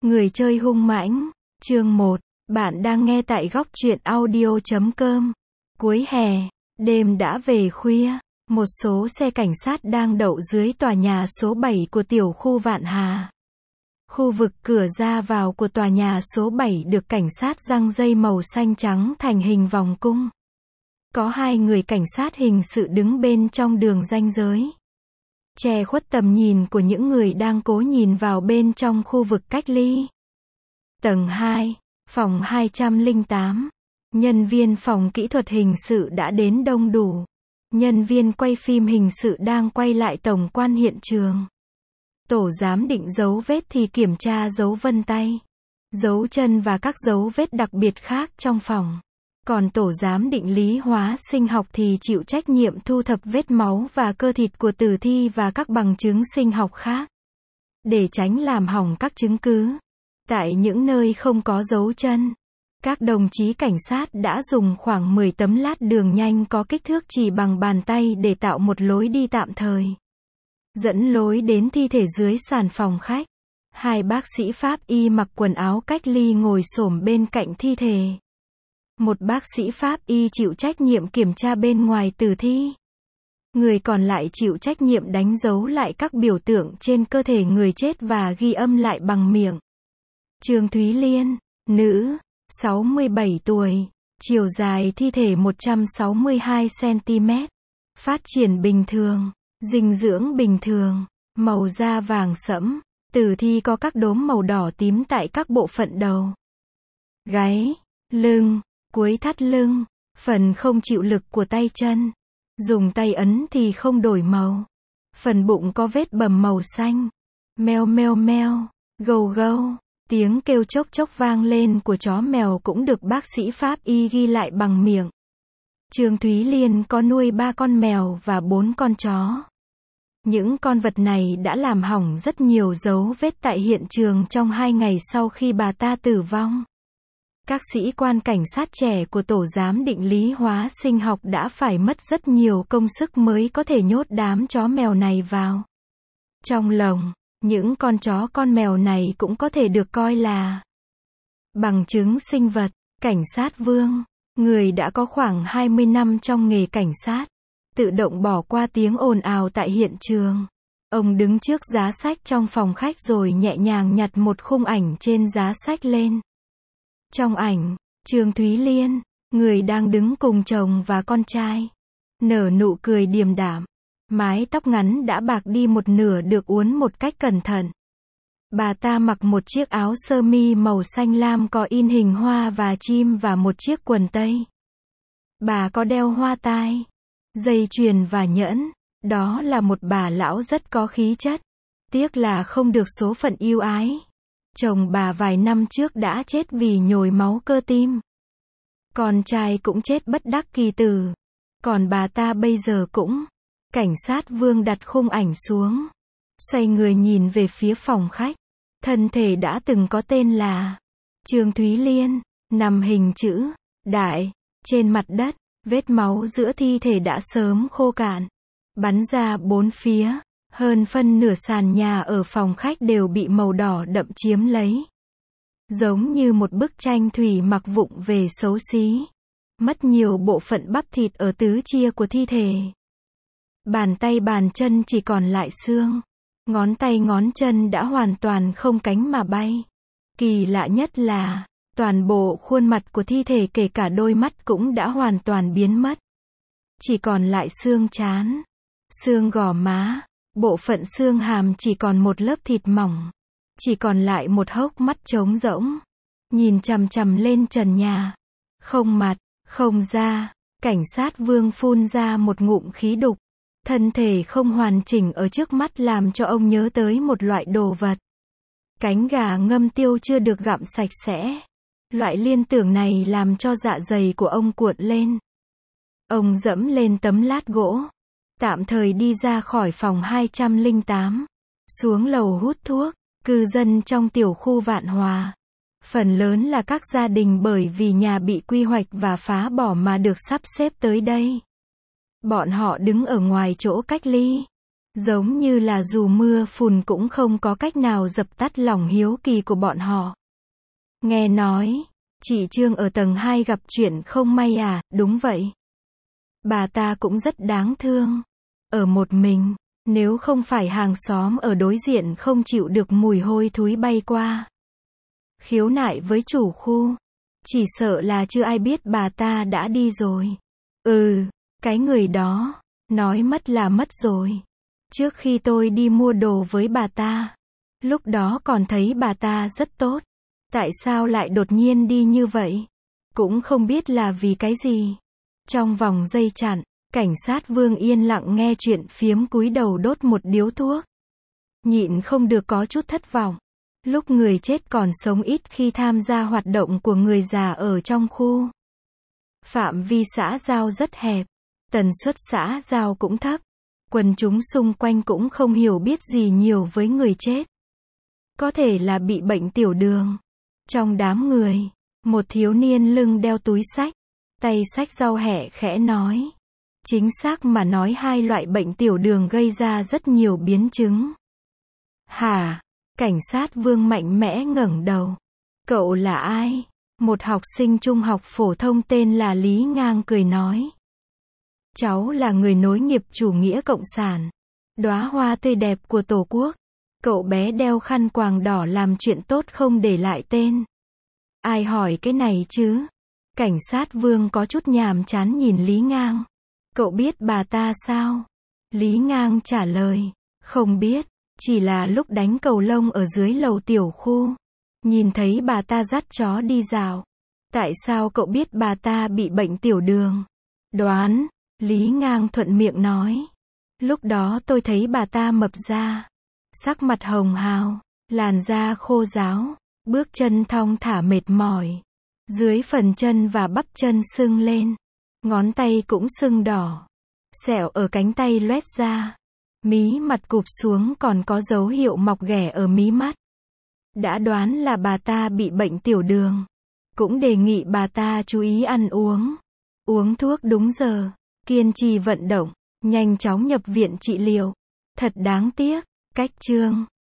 Người chơi hung mãnh. Chương 1. Bạn đang nghe tại góc truyện audio.com. Cuối hè, đêm đã về khuya, một số xe cảnh sát đang đậu dưới tòa nhà số 7 của tiểu khu Vạn Hà. Khu vực cửa ra vào của tòa nhà số 7 được cảnh sát giăng dây màu xanh trắng thành hình vòng cung. Có 2 người cảnh sát hình sự đứng bên trong đường ranh giới, che khuất tầm nhìn của những người đang cố nhìn vào bên trong khu vực cách ly. Tầng 2, phòng 208. Nhân viên phòng kỹ thuật hình sự đã đến đông đủ. Nhân viên quay phim hình sự đang quay lại tổng quan hiện trường. Tổ giám định dấu vết thì kiểm tra dấu vân tay, dấu chân và các dấu vết đặc biệt khác trong phòng. Còn tổ giám định lý hóa sinh học thì chịu trách nhiệm thu thập vết máu và cơ thịt của tử thi và các bằng chứng sinh học khác, để tránh làm hỏng các chứng cứ. Tại những nơi không có dấu chân, các đồng chí cảnh sát đã dùng khoảng 10 tấm lát đường nhanh có kích thước chỉ bằng bàn tay để tạo một lối đi tạm thời, dẫn lối đến thi thể dưới sàn phòng khách. 2 bác sĩ pháp y mặc quần áo cách ly ngồi xổm bên cạnh thi thể. Một bác sĩ pháp y chịu trách nhiệm kiểm tra bên ngoài tử thi. Người còn lại chịu trách nhiệm đánh dấu lại các biểu tượng trên cơ thể người chết và ghi âm lại bằng miệng. Trương Thúy Liên, nữ, 67 tuổi, chiều dài thi thể 162 cm, phát triển bình thường, dinh dưỡng bình thường, màu da vàng sẫm, tử thi có các đốm màu đỏ tím tại các bộ phận đầu, gáy, lưng, cuối thắt lưng, phần không chịu lực của tay chân. Dùng tay ấn thì không đổi màu. Phần bụng có vết bầm màu xanh. Meo meo meo, gâu gâu. Tiếng kêu chốc chốc vang lên của chó mèo cũng được bác sĩ pháp y ghi lại bằng miệng. Trương Thúy Liên có nuôi 3 con mèo và 4 con chó. Những con vật này đã làm hỏng rất nhiều dấu vết tại hiện trường trong 2 ngày sau khi bà ta tử vong. Các sĩ quan cảnh sát trẻ của tổ giám định lý hóa sinh học đã phải mất rất nhiều công sức mới có thể nhốt đám chó mèo này vào trong lồng. Những con chó con mèo này cũng có thể được coi là bằng chứng sinh vật. Cảnh sát Vương, người đã có khoảng 20 năm trong nghề cảnh sát, tự động bỏ qua tiếng ồn ào tại hiện trường. Ông đứng trước giá sách trong phòng khách rồi nhẹ nhàng nhặt một khung ảnh trên giá sách lên. Trong ảnh, Trương Thúy Liên, người đang đứng cùng chồng và con trai, nở nụ cười điềm đạm. Mái tóc ngắn đã bạc đi một nửa được uốn một cách cẩn thận. Bà ta mặc một chiếc áo sơ mi màu xanh lam có in hình hoa và chim và một chiếc quần tây. Bà có đeo hoa tai, dây chuyền và nhẫn. Đó là một bà lão rất có khí chất. Tiếc là không được số phận ưu ái. Chồng bà vài năm trước đã chết vì nhồi máu cơ tim. Con trai cũng chết bất đắc kỳ tử. Còn bà ta bây giờ cũng. Cảnh sát Vương đặt khung ảnh xuống, xoay người nhìn về phía phòng khách. Thân thể đã từng có tên là Trương Thúy Liên, nằm hình chữ đại trên mặt đất. Vết máu giữa thi thể đã sớm khô cạn, bắn ra bốn phía. Hơn phân nửa sàn nhà ở phòng khách đều bị màu đỏ đậm chiếm lấy, giống như một bức tranh thủy mặc vụng về xấu xí. Mất nhiều bộ phận bắp thịt ở tứ chia của thi thể. Bàn tay bàn chân chỉ còn lại xương. Ngón tay ngón chân đã hoàn toàn không cánh mà bay. Kỳ lạ nhất là, toàn bộ khuôn mặt của thi thể kể cả đôi mắt cũng đã hoàn toàn biến mất. Chỉ còn lại xương trán, xương gò má, bộ phận xương hàm chỉ còn một lớp thịt mỏng. Chỉ còn lại một hốc mắt trống rỗng, nhìn chằm chằm lên trần nhà. Không mặt, không da. Cảnh sát Vương phun ra một ngụm khí đục. Thân thể không hoàn chỉnh ở trước mắt làm cho ông nhớ tới một loại đồ vật. Cánh gà ngâm tiêu chưa được gặm sạch sẽ. Loại liên tưởng này làm cho dạ dày của ông cuộn lên. Ông dẫm lên tấm lát gỗ, tạm thời đi ra khỏi phòng 208, xuống lầu hút thuốc. Cư dân trong tiểu khu Vạn Hòa, phần lớn là các gia đình bởi vì nhà bị quy hoạch và phá bỏ mà được sắp xếp tới đây. Bọn họ đứng ở ngoài chỗ cách ly, Giống như là dù mưa phùn cũng không có cách nào dập tắt lòng hiếu kỳ của bọn họ. Nghe nói, chị Trương ở tầng 2 gặp chuyện không may à, đúng vậy. Bà ta cũng rất đáng thương. Ở một mình, nếu không phải hàng xóm ở đối diện không chịu được mùi hôi thối bay qua. Khiếu nại với chủ khu. Chỉ sợ là chưa ai biết bà ta đã đi rồi. Cái người đó, nói mất là mất rồi. Trước khi tôi đi mua đồ với bà ta, lúc đó còn thấy bà ta rất tốt. Tại sao lại đột nhiên đi như vậy? Cũng không biết là vì cái gì. Trong vòng dây chặn, cảnh sát Vương yên lặng nghe chuyện phiếm cúi đầu đốt một điếu thuốc. Nhịn không được có chút thất vọng. Lúc người chết còn sống ít khi tham gia hoạt động của người già ở trong khu. Phạm vi xã giao rất hẹp. Tần suất xã giao cũng thấp. Quần chúng xung quanh cũng không hiểu biết gì nhiều với người chết. Có thể là bị bệnh tiểu đường. Trong đám người, một thiếu niên lưng đeo túi xách, tay xách rau hẹ khẽ nói. Chính xác mà nói hai loại bệnh tiểu đường gây ra rất nhiều biến chứng. Hả? Cảnh sát Vương mạnh mẽ ngẩng đầu. Cậu là ai? Một học sinh trung học phổ thông tên là Lý Ngang cười nói. Cháu là người nối nghiệp chủ nghĩa cộng sản. Đóa hoa tươi đẹp của Tổ quốc. Cậu bé đeo khăn quàng đỏ làm chuyện tốt không để lại tên. Ai hỏi cái này chứ? Cảnh sát Vương có chút nhàm chán nhìn Lý Ngang. Cậu biết bà ta sao? Lý Ngang trả lời. Không biết, chỉ là lúc đánh cầu lông ở dưới lầu tiểu khu. Nhìn thấy bà ta dắt chó đi dạo. Tại sao cậu biết bà ta bị bệnh tiểu đường? Đoán, Lý Ngang thuận miệng nói. Lúc đó tôi thấy bà ta mập ra. Sắc mặt hồng hào, làn da khô ráo, bước chân thong thả mệt mỏi. Dưới phần chân và bắp chân sưng lên. Ngón tay cũng sưng đỏ. Sẹo ở cánh tay loét ra. Mí mặt cụp xuống còn có dấu hiệu mọc ghẻ ở mí mắt. Đã đoán là bà ta bị bệnh tiểu đường. Cũng đề nghị bà ta chú ý ăn uống. Uống thuốc đúng giờ. Kiên trì vận động. Nhanh chóng nhập viện trị liệu. Thật đáng tiếc. Cách chương